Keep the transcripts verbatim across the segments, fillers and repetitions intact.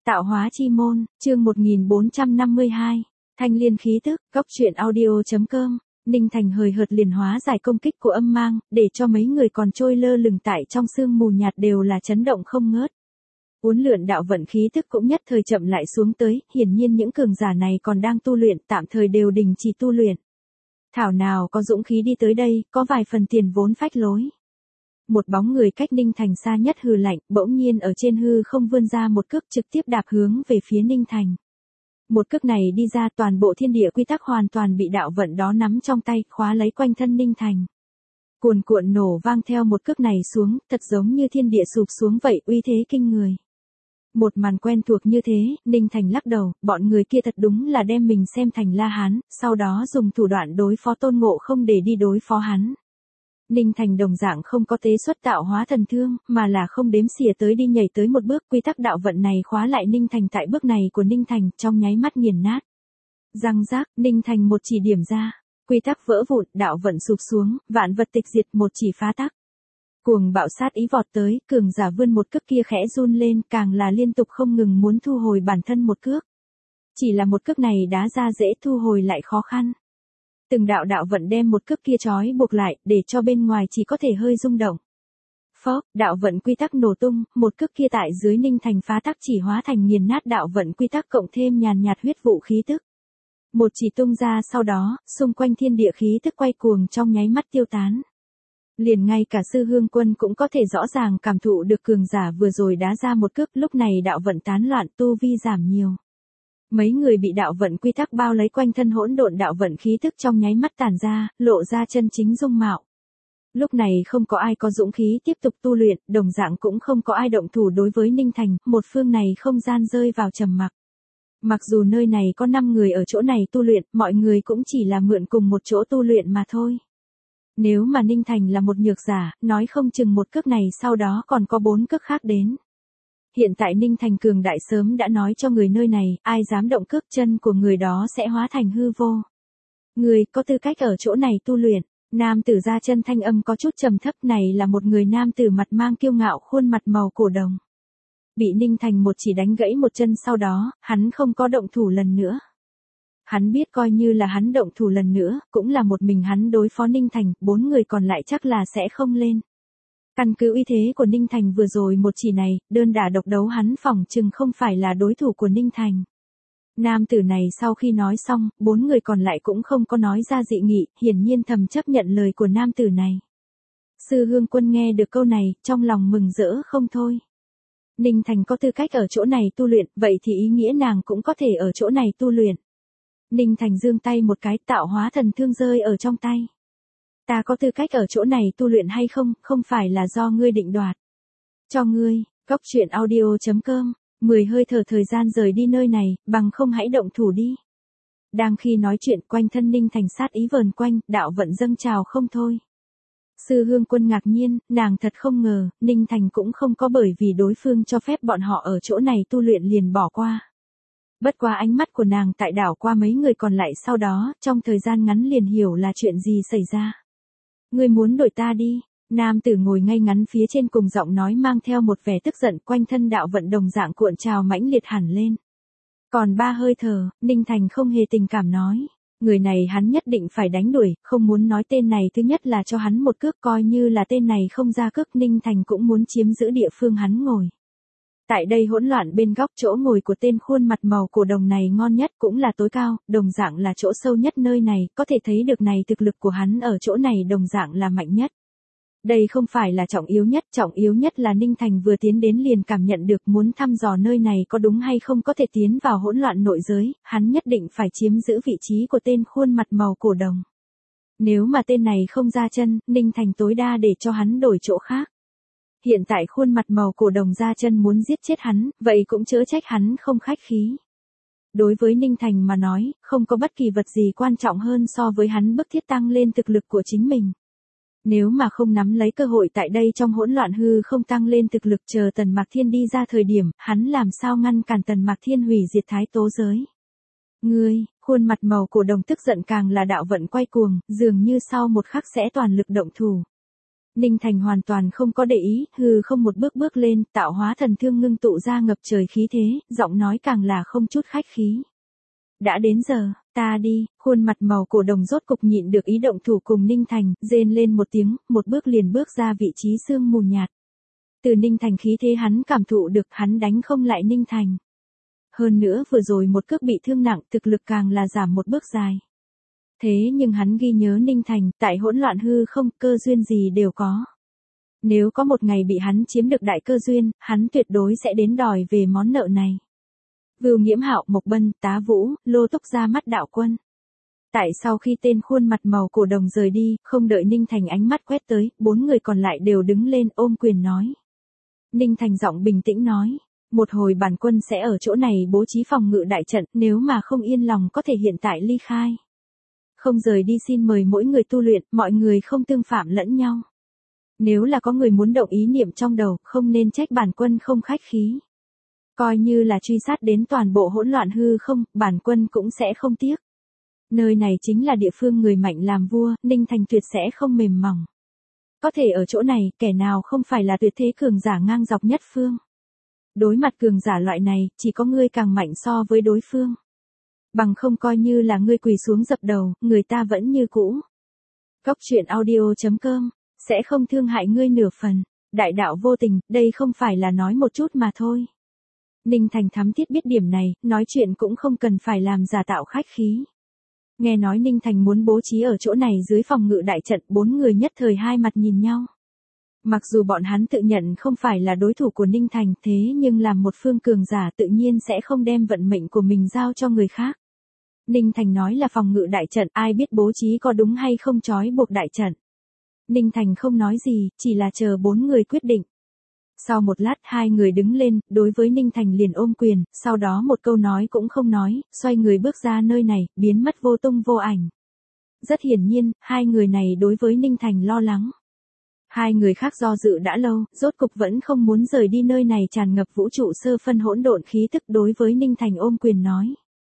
Tạo hóa chi môn, chương một nghìn bốn trăm năm mươi hai, thanh liên khí tức, góc truyện audio.com, Ninh Thành hời hợt liền hóa giải công kích của âm mang, để cho mấy người còn trôi lơ lửng tại trong sương mù nhạt đều là chấn động không ngớt. Uốn lượn đạo vận khí tức cũng nhất thời chậm lại xuống tới, hiển nhiên những cường giả này còn đang tu luyện, tạm thời đều đình chỉ tu luyện. Thảo nào có dũng khí đi tới đây, có vài phần tiền vốn phách lối. Một bóng người cách Ninh Thành xa nhất hừ lạnh, bỗng nhiên ở trên hư không vươn ra một cước trực tiếp đạp hướng về phía Ninh Thành. Một cước này đi ra, toàn bộ thiên địa quy tắc hoàn toàn bị đạo vận đó nắm trong tay, khóa lấy quanh thân Ninh Thành. Cuồn cuộn nổ vang theo một cước này xuống, thật giống như thiên địa sụp xuống vậy, uy thế kinh người. Một màn quen thuộc như thế, Ninh Thành lắc đầu, bọn người kia thật đúng là đem mình xem thành La Hán, sau đó dùng thủ đoạn đối phó Tôn Ngộ Không để đi đối phó hắn. Ninh Thành đồng dạng không có tế xuất tạo hóa thần thương, mà là không đếm xỉa tới đi nhảy tới một bước, quy tắc đạo vận này khóa lại Ninh Thành tại bước này của Ninh Thành, trong nháy mắt nghiền nát. Răng rác, Ninh Thành một chỉ điểm ra, quy tắc vỡ vụn, đạo vận sụp xuống, vạn vật tịch diệt, một chỉ phá tắc. Cuồng bạo sát ý vọt tới, cường giả vươn một cước kia khẽ run lên, càng là liên tục không ngừng muốn thu hồi bản thân một cước. Chỉ là một cước này đá ra dễ, thu hồi lại khó khăn. Từng đạo đạo vận đem một cước kia trói buộc lại, để cho bên ngoài chỉ có thể hơi rung động. Phốc, đạo vận quy tắc nổ tung, một cước kia tại dưới Ninh Thành phá tắc chỉ hóa thành nghiền nát đạo vận quy tắc cộng thêm nhàn nhạt huyết vụ khí tức. Một chỉ tung ra, sau đó, xung quanh thiên địa khí tức quay cuồng trong nháy mắt tiêu tán. Liền ngay cả Sư Hương Quân cũng có thể rõ ràng cảm thụ được cường giả vừa rồi đá ra một cước, lúc này đạo vận tán loạn, tu vi giảm nhiều. Mấy người bị đạo vận quy tắc bao lấy quanh thân, hỗn độn đạo vận khí tức trong nháy mắt tản ra, lộ ra chân chính dung mạo. Lúc này không có ai có dũng khí tiếp tục tu luyện, đồng dạng cũng không có ai động thủ đối với Ninh Thành, một phương này không gian rơi vào trầm mặc. Mặc dù nơi này có năm người ở chỗ này tu luyện, mọi người cũng chỉ là mượn cùng một chỗ tu luyện mà thôi. Nếu mà Ninh Thành là một nhược giả, nói không chừng một cước này sau đó còn có bốn cước khác đến. Hiện tại Ninh Thành cường đại sớm đã nói cho người nơi này, ai dám động cước, chân của người đó sẽ hóa thành hư vô. Người có tư cách ở chỗ này tu luyện. Nam tử ra chân thanh âm có chút trầm thấp, này là một người nam tử mặt mang kiêu ngạo, khuôn mặt màu cổ đồng. Bị Ninh Thành một chỉ đánh gãy một chân, sau đó, hắn không có động thủ lần nữa. Hắn biết coi như là hắn động thủ lần nữa, cũng là một mình hắn đối phó Ninh Thành, bốn người còn lại chắc là sẽ không lên. Căn cứ uy thế của Ninh Thành vừa rồi một chỉ này, đơn đả độc đấu hắn phỏng chừng không phải là đối thủ của Ninh Thành. Nam tử này sau khi nói xong, bốn người còn lại cũng không có nói ra dị nghị, hiển nhiên thầm chấp nhận lời của nam tử này. Sư Hương Quân nghe được câu này, trong lòng mừng rỡ không thôi. Ninh Thành có tư cách ở chỗ này tu luyện, vậy thì ý nghĩa nàng cũng có thể ở chỗ này tu luyện. Ninh Thành giương tay một cái, tạo hóa thần thương rơi ở trong tay. Ta có tư cách ở chỗ này tu luyện hay không, không phải là do ngươi định đoạt. Cho ngươi, góc truyện audio.com, mười hơi thở thời gian rời đi nơi này, bằng không hãy động thủ đi. Đang khi nói chuyện, quanh thân Ninh Thành sát ý vờn quanh, đạo vận dâng trào không thôi. Sư Hương Quân ngạc nhiên, nàng thật không ngờ, Ninh Thành cũng không có bởi vì đối phương cho phép bọn họ ở chỗ này tu luyện liền bỏ qua. Bất quá ánh mắt của nàng tại đảo qua mấy người còn lại, sau đó, trong thời gian ngắn liền hiểu là chuyện gì xảy ra. Ngươi muốn đuổi ta đi, nam tử ngồi ngay ngắn phía trên cùng giọng nói mang theo một vẻ tức giận, quanh thân đạo vận đồng dạng cuộn trào mãnh liệt hẳn lên. Còn ba hơi thở, Ninh Thành không hề tình cảm nói, người này hắn nhất định phải đánh đuổi, không muốn nói tên này thứ nhất là cho hắn một cước, coi như là tên này không ra cước Ninh Thành cũng muốn chiếm giữ địa phương hắn ngồi. Tại đây hỗn loạn bên góc chỗ ngồi của tên khuôn mặt màu cổ đồng này ngon nhất, cũng là tối cao, đồng dạng là chỗ sâu nhất nơi này, có thể thấy được này thực lực của hắn ở chỗ này đồng dạng là mạnh nhất. Đây không phải là trọng yếu nhất, trọng yếu nhất là Ninh Thành vừa tiến đến liền cảm nhận được, muốn thăm dò nơi này có đúng hay không có thể tiến vào hỗn loạn nội giới, hắn nhất định phải chiếm giữ vị trí của tên khuôn mặt màu cổ đồng. Nếu mà tên này không ra chân, Ninh Thành tối đa để cho hắn đổi chỗ khác. Hiện tại khuôn mặt màu cổ đồng ra chân muốn giết chết hắn, vậy cũng chớ trách hắn không khách khí. Đối với Ninh Thành mà nói, không có bất kỳ vật gì quan trọng hơn so với hắn bức thiết tăng lên thực lực của chính mình. Nếu mà không nắm lấy cơ hội tại đây trong hỗn loạn hư không tăng lên thực lực, chờ Tần Mạc Thiên đi ra thời điểm, hắn làm sao ngăn cản Tần Mạc Thiên hủy diệt Thái Tố giới. Ngươi, khuôn mặt màu cổ đồng tức giận càng là đạo vận quay cuồng, dường như sau một khắc sẽ toàn lực động thủ. Ninh Thành hoàn toàn không có để ý, hư không một bước bước lên, tạo hóa thần thương ngưng tụ ra ngập trời khí thế, giọng nói càng là không chút khách khí. Đã đến giờ, ta đi, khuôn mặt màu cổ đồng rốt cục nhịn được ý động thủ cùng Ninh Thành, rên lên một tiếng, một bước liền bước ra vị trí sương mù nhạt. Từ Ninh Thành khí thế hắn cảm thụ được, hắn đánh không lại Ninh Thành. Hơn nữa vừa rồi một cước bị thương nặng, thực lực càng là giảm một bước dài. Thế nhưng hắn ghi nhớ Ninh Thành, tại hỗn loạn hư không, cơ duyên gì đều có. Nếu có một ngày bị hắn chiếm được đại cơ duyên, hắn tuyệt đối sẽ đến đòi về món nợ này. Vưu Nghiễm Hạo, Mộc Bân, Tá Vũ, Lô Túc ra mắt đạo quân. Tại sau khi tên khuôn mặt màu cổ đồng rời đi, không đợi Ninh Thành ánh mắt quét tới, bốn người còn lại đều đứng lên ôm quyền nói. Ninh Thành giọng bình tĩnh nói. Một hồi bản quân sẽ ở chỗ này bố trí phòng ngự đại trận, nếu mà không yên lòng có thể hiện tại ly khai. Không rời đi xin mời mỗi người tu luyện, mọi người không tương phạm lẫn nhau. Nếu là có người muốn động ý niệm trong đầu, không nên trách bản quân không khách khí. Coi như là truy sát đến toàn bộ hỗn loạn hư không, bản quân cũng sẽ không tiếc. Nơi này chính là địa phương người mạnh làm vua, Ninh Thành tuyệt sẽ không mềm mỏng. Có thể ở chỗ này, kẻ nào không phải là tuyệt thế cường giả ngang dọc nhất phương. Đối mặt cường giả loại này, chỉ có ngươi càng mạnh so với đối phương. Bằng không coi như là ngươi quỳ xuống dập đầu, người ta vẫn như cũ. Cốc truyện audio chấm com, sẽ không thương hại ngươi nửa phần. Đại đạo vô tình, đây không phải là nói một chút mà thôi. Ninh Thành thắm thiết biết điểm này, nói chuyện cũng không cần phải làm giả tạo khách khí. Nghe nói Ninh Thành muốn bố trí ở chỗ này dưới phòng ngự đại trận, bốn người nhất thời hai mặt nhìn nhau. Mặc dù bọn hắn tự nhận không phải là đối thủ của Ninh Thành, thế nhưng làm một phương cường giả tự nhiên sẽ không đem vận mệnh của mình giao cho người khác. Ninh Thành nói là phòng ngự đại trận, ai biết bố trí có đúng hay không trói buộc đại trận. Ninh Thành không nói gì, chỉ là chờ bốn người quyết định. Sau một lát hai người đứng lên, đối với Ninh Thành liền ôm quyền, sau đó một câu nói cũng không nói, xoay người bước ra nơi này, biến mất vô tung vô ảnh. Rất hiển nhiên, hai người này đối với Ninh Thành lo lắng. Hai người khác do dự đã lâu, rốt cục vẫn không muốn rời đi nơi này tràn ngập vũ trụ sơ phân hỗn độn khí tức, đối với Ninh Thành ôm quyền nói.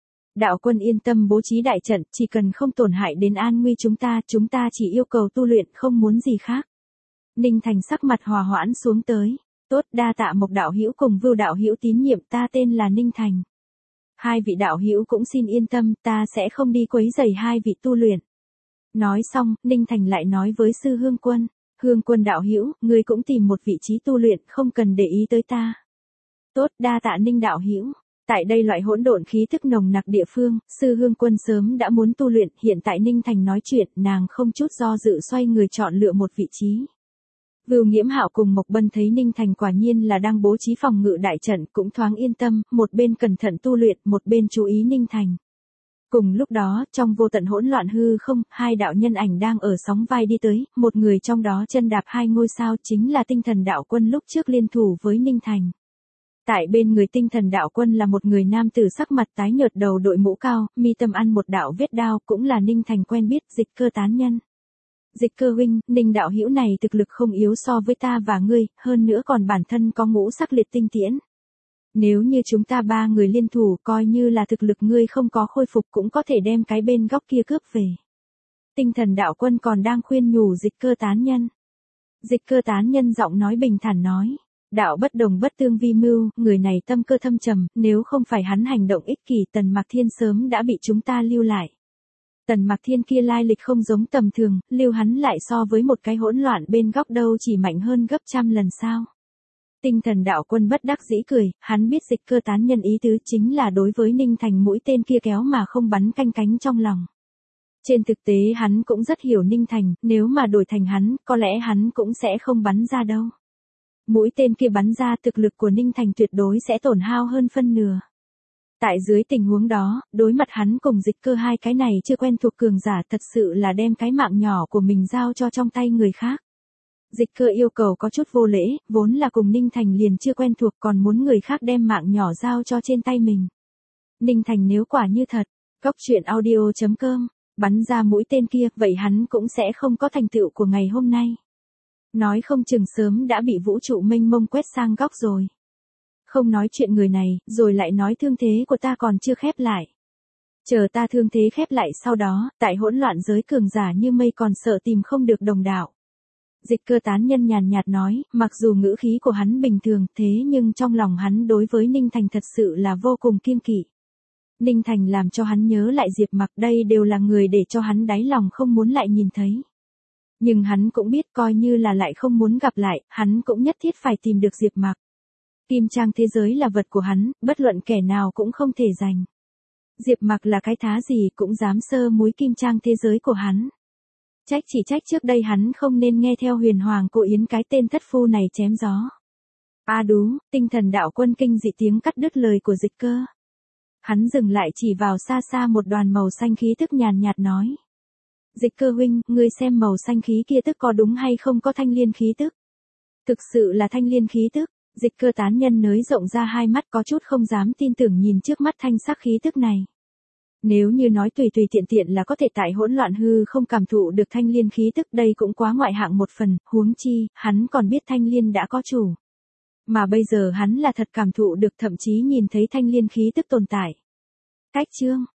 Đạo quân yên tâm bố trí đại trận, chỉ cần không tổn hại đến an nguy chúng ta, chúng ta chỉ yêu cầu tu luyện, không muốn gì khác. Ninh Thành sắc mặt hòa hoãn xuống tới. Tốt, đa tạ Mộc đạo hữu cùng Vưu đạo hữu tín nhiệm, ta tên là Ninh Thành. Hai vị đạo hữu cũng xin yên tâm, ta sẽ không đi quấy rầy hai vị tu luyện. Nói xong, Ninh Thành lại nói với Sư Hương Quân. Hương Quân đạo hữu, ngươi cũng tìm một vị trí tu luyện, không cần để ý tới ta. Tốt, đa tạ Ninh đạo hữu. Tại đây loại hỗn độn khí thức nồng nặc địa phương, Sư Hương Quân sớm đã muốn tu luyện, hiện tại Ninh Thành nói chuyện, nàng không chút do dự xoay người chọn lựa một vị trí. Vưu Nghiễm Hạo cùng Mộc Bân thấy Ninh Thành quả nhiên là đang bố trí phòng ngự đại trận, cũng thoáng yên tâm, một bên cẩn thận tu luyện, một bên chú ý Ninh Thành. Cùng lúc đó, trong vô tận hỗn loạn hư không, hai đạo nhân ảnh đang ở sóng vai đi tới, một người trong đó chân đạp hai ngôi sao chính là Tinh Thần Đạo Quân lúc trước liên thủ với Ninh Thành. Tại bên người Tinh Thần Đạo Quân là một người nam tử sắc mặt tái nhợt đầu đội mũ cao, mi tâm ăn một đạo vết đao, cũng là Ninh Thành quen biết, Dịch Cơ tán nhân. Dịch Cơ huynh, Ninh đạo hữu này thực lực không yếu so với ta và ngươi, hơn nữa còn bản thân có ngũ sắc liệt tinh tiễn. Nếu như chúng ta ba người liên thủ, coi như là thực lực ngươi không có khôi phục cũng có thể đem cái bên góc kia cướp về. Tinh Thần Đạo Quân còn đang khuyên nhủ Dịch Cơ tán nhân. Dịch Cơ tán nhân giọng nói bình thản nói. Đạo bất đồng bất tương vi mưu, người này tâm cơ thâm trầm, nếu không phải hắn hành động ích kỷ, Tần Mạc Thiên sớm đã bị chúng ta lưu lại. Tần Mạc Thiên kia lai lịch không giống tầm thường, lưu hắn lại so với một cái hỗn loạn bên góc đâu chỉ mạnh hơn gấp trăm lần sao. Tinh Thần Đạo Quân bất đắc dĩ cười, hắn biết Dịch Cơ tán nhân ý tứ chính là đối với Ninh Thành mũi tên kia kéo mà không bắn canh cánh trong lòng. Trên thực tế hắn cũng rất hiểu Ninh Thành, nếu mà đổi thành hắn, có lẽ hắn cũng sẽ không bắn ra đâu. Mũi tên kia bắn ra, thực lực của Ninh Thành tuyệt đối sẽ tổn hao hơn phân nửa. Tại dưới tình huống đó, đối mặt hắn cùng Dịch Cơ hai cái này chưa quen thuộc cường giả, thật sự là đem cái mạng nhỏ của mình giao cho trong tay người khác. Dịch Cơ yêu cầu có chút vô lễ, vốn là cùng Ninh Thành liền chưa quen thuộc, còn muốn người khác đem mạng nhỏ giao cho trên tay mình. Ninh Thành nếu quả như thật, cốc truyện audio chấm com, bắn ra mũi tên kia, vậy hắn cũng sẽ không có thành tựu của ngày hôm nay. Nói không chừng sớm đã bị vũ trụ mênh mông quét sang góc rồi. Không nói chuyện người này, rồi lại nói thương thế của ta còn chưa khép lại. Chờ ta thương thế khép lại sau đó, tại hỗn loạn giới cường giả như mây còn sợ tìm không được đồng đạo. Dịch Cơ tán nhân nhàn nhạt nói, mặc dù ngữ khí của hắn bình thường, thế nhưng trong lòng hắn đối với Ninh Thành thật sự là vô cùng kiêng kỵ. Ninh Thành làm cho hắn nhớ lại Diệp Mặc, đây đều là người để cho hắn đáy lòng không muốn lại nhìn thấy. Nhưng hắn cũng biết coi như là lại không muốn gặp lại, hắn cũng nhất thiết phải tìm được Diệp Mặc. Kim trang thế giới là vật của hắn, bất luận kẻ nào cũng không thể giành. Diệp Mặc là cái thá gì cũng dám sơ múi kim trang thế giới của hắn. Trách chỉ trách trước đây hắn không nên nghe theo Huyền Hoàng Cô Yến cái tên thất phu này chém gió. A đú, tinh thần đạo quân kinh dị tiếng cắt đứt lời của Dịch Cơ. Hắn dừng lại chỉ vào xa xa một đoàn màu xanh khí tức nhàn nhạt nói. Dịch Cơ huynh, ngươi xem màu xanh khí kia tức có đúng hay không có thanh liên khí tức? Thực sự là thanh liên khí tức. Dịch Cơ tán nhân nới rộng ra hai mắt có chút không dám tin tưởng nhìn trước mắt thanh sắc khí tức này. Nếu như nói tùy tùy tiện tiện là có thể tại hỗn loạn hư không cảm thụ được thanh liên khí tức, đây cũng quá ngoại hạng một phần, huống chi, hắn còn biết thanh liên đã có chủ. Mà bây giờ hắn là thật cảm thụ được, thậm chí nhìn thấy thanh liên khí tức tồn tại. Cách chương,